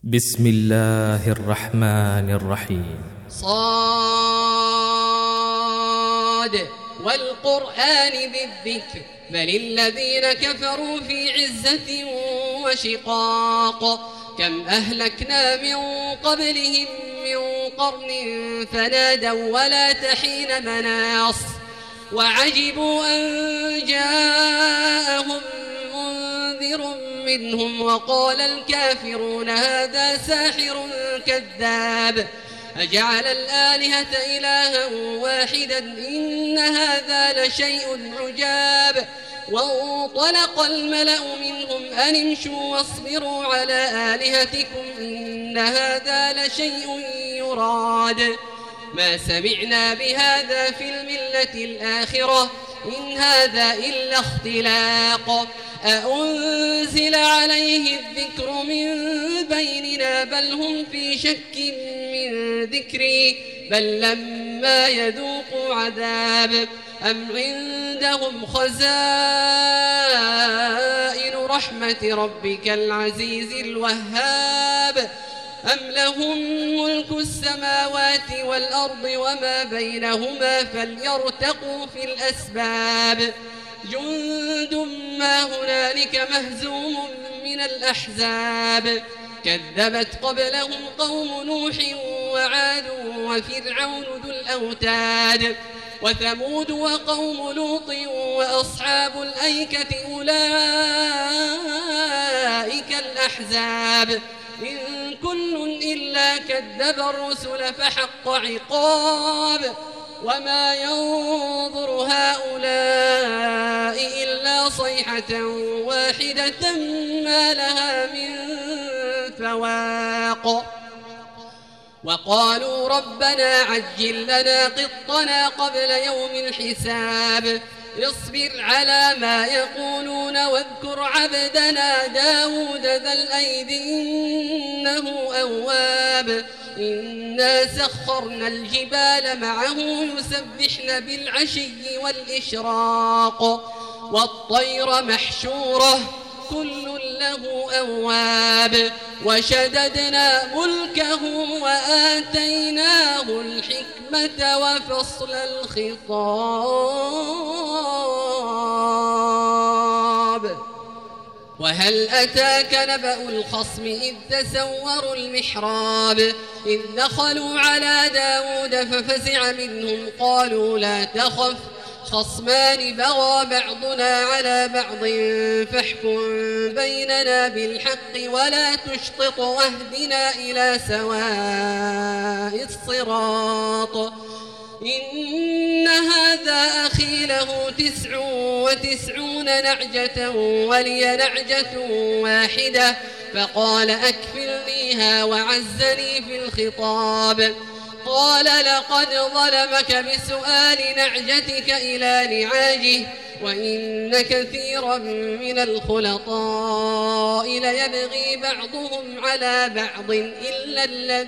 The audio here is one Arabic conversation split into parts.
بسم الله الرحمن الرحيم. صاد والقرآن ذي الذكر بل الذين كفروا في عزة وشقاق كم أهلكنا من قبلهم من قرن فنادوا ولا تحين مناص وعجبوا أن جاءهم منذر منهم وقال الكافرون هذا ساحر كذاب أجعل الآلهة إلها واحدا إن هذا لشيء عجاب وانطلق الملأ منهم أن امشوا واصبروا على آلهتكم إن هذا لشيء يراد ما سمعنا بهذا في الملة الآخرة إن هذا إلا اختلاق أأنزل عليه الذكر من بيننا بل هم في شك من ذكري بل لما يذوقوا عذاب أم عندهم خزائن رحمة ربك العزيز الوهاب أم لهم ملك السماوات والأرض وما بينهما فليرتقوا في الأسباب جند ما هنالك مهزوم من الأحزاب كذبت قبلهم قوم نوح وعاد وفرعون ذو الأوتاد وثمود وقوم لوط وأصحاب الأيكة أولئك الأحزاب إن كل إلا كذب الرسل فحق عقاب وما ينظر هؤلاء إلا صيحة واحدة ما لها من فواق وقالوا ربنا عجل لنا قطنا قبل يوم الحساب اصبر على ما يقولون واذكر عبدنا داود ذا الأيد إنه أواب إنا سخرنا الجبال معه يسبحن بالعشي والإشراق والطير محشورة كل له أواب وشددنا ملكه وآتيناه الحكمة وفصل الخطاب وهل أتاك نبأ الخصم إذ تسوروا المحراب إذ دخلوا على داود ففزع منهم قالوا لا تخف خصمان بغى بعضنا على بعض فاحكم بيننا بالحق ولا تشطط واهدنا إلى سواء الصراط إن هذا أخي له 99 نعجة ولي نعجة واحدة فقال أكفلنيها وعزني في الخطاب قال لقد ظلمك بسؤال نعجتك إلى نعاجه وإن كثيرا من الخلطاء ليبغي بعضهم على بعض إلا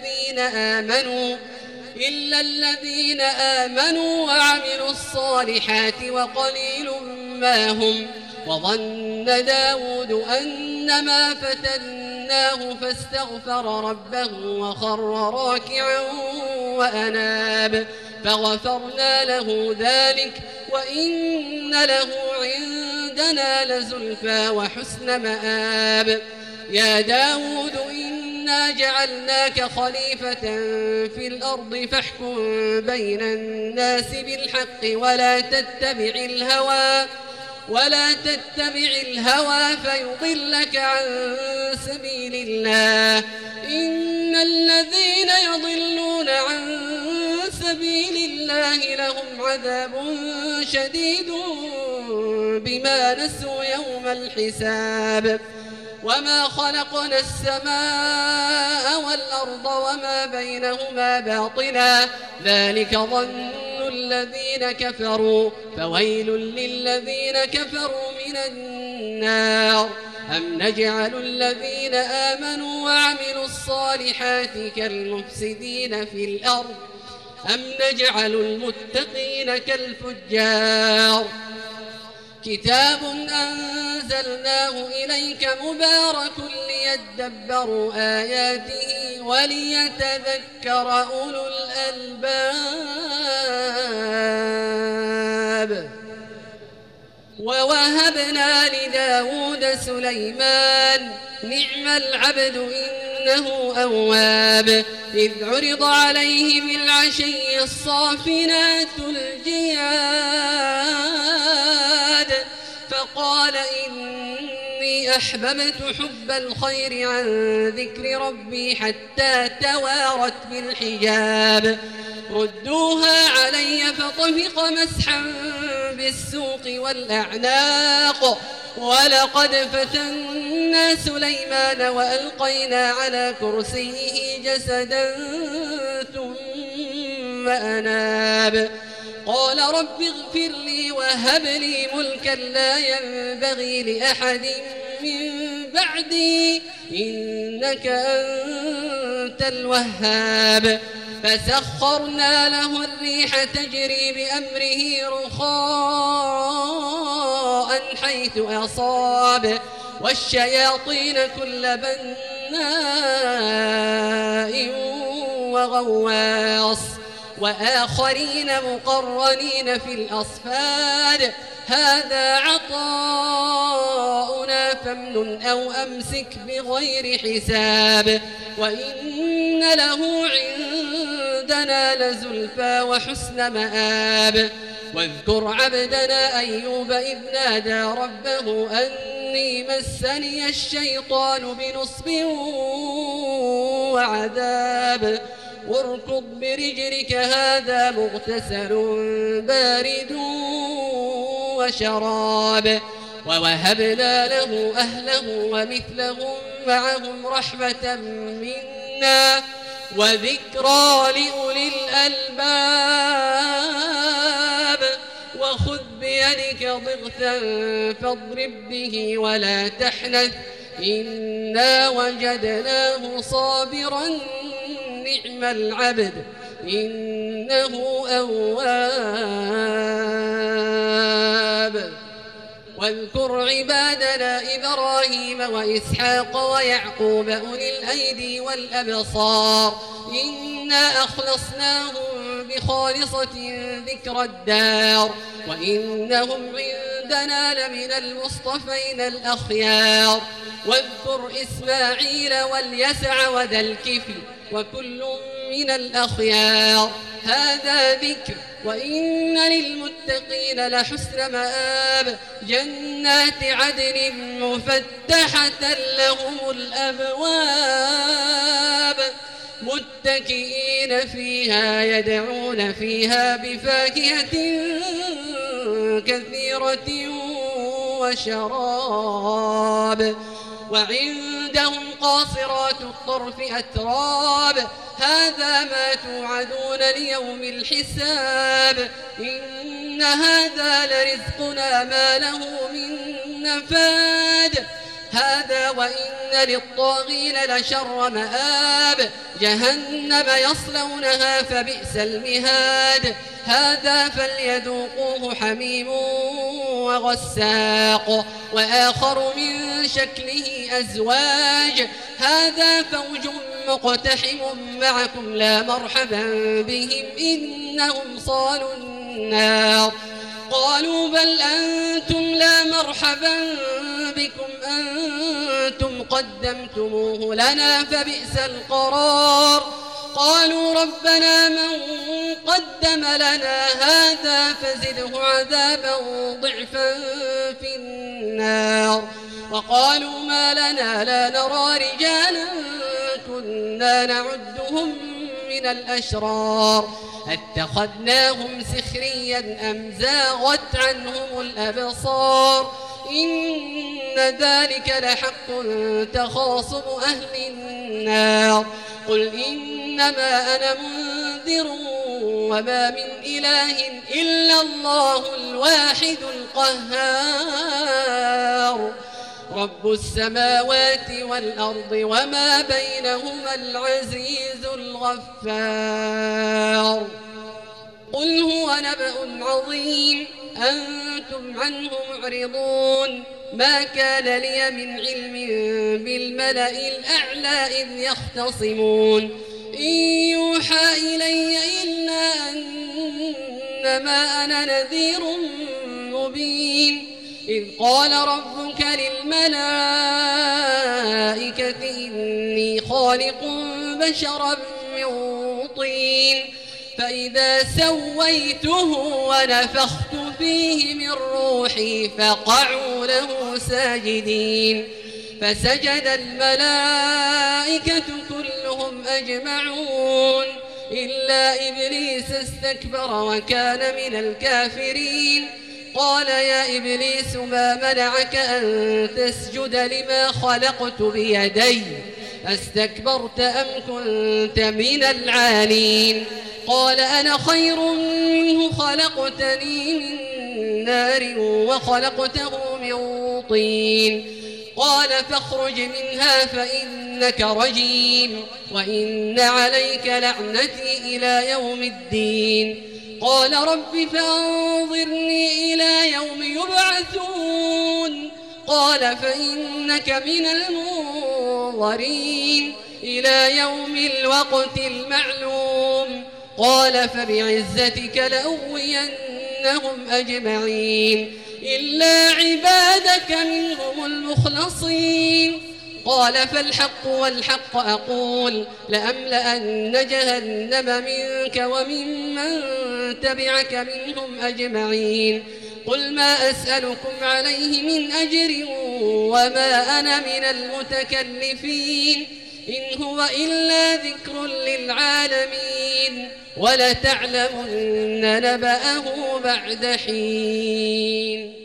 الذين آمنوا وعملوا الصالحات وقليل ما هم وظن داود أنما فتناه فاستغفر ربه وخر راكعا وأناب فغفرنا له ذلك وإن له عندنا لزلفى وحسن مآب يا داود إنا جعلناك خليفة في الأرض فاحكم بين الناس بالحق ولا تتبع الهوى فيضلك عن سبيل الله إن الذين يضلون عن سبيل الله لهم عذاب شديد بما نسوا يوم الحساب وما خلقنا السماء والأرض وما بينهما باطلا ذلك ظن الذين كفروا فويل للذين كفروا من النار أم نجعل الذين آمنوا وعملوا الصالحات كالمفسدين في الأرض أم نجعل المتقين كالفجار كتاب أنزلناه إليك مبارك ليدبروا آياته وليتذكر أولو الألباب ووهبنا لداود سليمان نعم العبد إنه أواب إذ عرض عليه بالعشي الصافنات الجياد فقال إني أحببت حب الخير عن ذكر ربي حتى توارت بالحجاب ردوها علي فطفق مسحا بالسوق والأعناق ولقد فتنا سليمان وألقينا على كرسيه جسدا ثم أناب قال رب اغفر لي وهب لي ملكا لا ينبغي لأحد من بعدي إنك أنت الوهاب فسخرنا له الريح تجري بأمره رخاء حيث أصاب والشياطين كل بناء وغواص وآخرين مقرنين في الأصفاد هذا عطاؤنا فامنن أو أمسك بغير حساب وإن له عندنا لزلفى وحسن مآب واذكر عبدنا أيوب إذ نادى ربه أني مسني الشيطان بنصب وعذاب واركض برجلك هذا مغتسل بارد وشراب ووهبنا له أهله ومثلهم معهم رحمة منا وذكرى لأولي الألباب وخذ بيدك ضغثا فاضرب به ولا تحنث إنا وجدناه صابرا نعم العبد إنه أواب واذكر عبادنا إبراهيم وإسحاق ويعقوب أولي الأيدي والأبصار إنا أخلصناهم بخالصة ذكر الدار وإنهم عندنا لمن المصطفين الأخيار واذكر إسماعيل واليسع وذا الكفل وكل من الأخيار هذا ذكر وإن للمتقين لحسن مآب جنات عدن مفتحة لهم الأبواب متكئين فيها يدعون فيها بفاكهة كثيرة وشراب وعندهم قاصرات الطرف أتراب هذا ما توعدون ليوم الحساب إن هذا لرزقنا ما له من نفاد هذا وإن للطاغين لشر مآب جهنم يصلونها فبئس المهاد هذا فليذوقوه حميم وغساق وآخر من شكله أزواج هذا فوج مقتحم معكم لا مرحبا بهم إنهم صالوا النار قالوا بل أنتم لا مرحبا بكم أنتم قدمتموه لنا فبئس القرار قالوا ربنا من قدم لنا هذا فزده عذابا ضعفا في النار وقالوا ما لنا لا نرى رجالا كنا نعدهم من الأشرار اتخذناهم سخريا أم زاغت عنهم الأبصار إن ذلك لحق تخاصم أهل النار قل إنما أنا منذر وما من إله إلا الله الواحد القهار رب السماوات والأرض وما بينهما العزيز الغفار قل هو نبأ عظيم أنتم عنه معرضون ما كان لي من علم بالملأ الأعلى إذ يختصمون إن يوحى إلي إلا أنما أنا نذير مبين إذ قال ربك للملائكة إني خالق بشرا من طين فإذا سويته ونفخت فيه من روحي فقعوا له ساجدين فسجد الملائكة كلهم أجمعون إلا إبليس استكبر وكان من الكافرين قال يا إبليس ما منعك أن تسجد لما خلقت بيدي أستكبرت أم كنت من العالين قال أنا خير منه خلقتني من نار وخلقته من طين قال فاخرج منها فإنك رجيم وإن عليك لعنتي إلى يوم الدين قال رب فانظرني إلى يوم يبعثون قال فإنك من المنظرين إلى يوم الوقت المعلوم قال فبعزتك لأغوينهم أجمعين إلا عبادك منهم المخلصين قال فالحق والحق أقول لأملأن جهنم منك وممن تبعك منهم أجمعين قل ما أسألكم عليه من أجر وما أنا من المتكلفين إن هو إلا ذكر للعالمين ولتعلمن نبأه بعد حين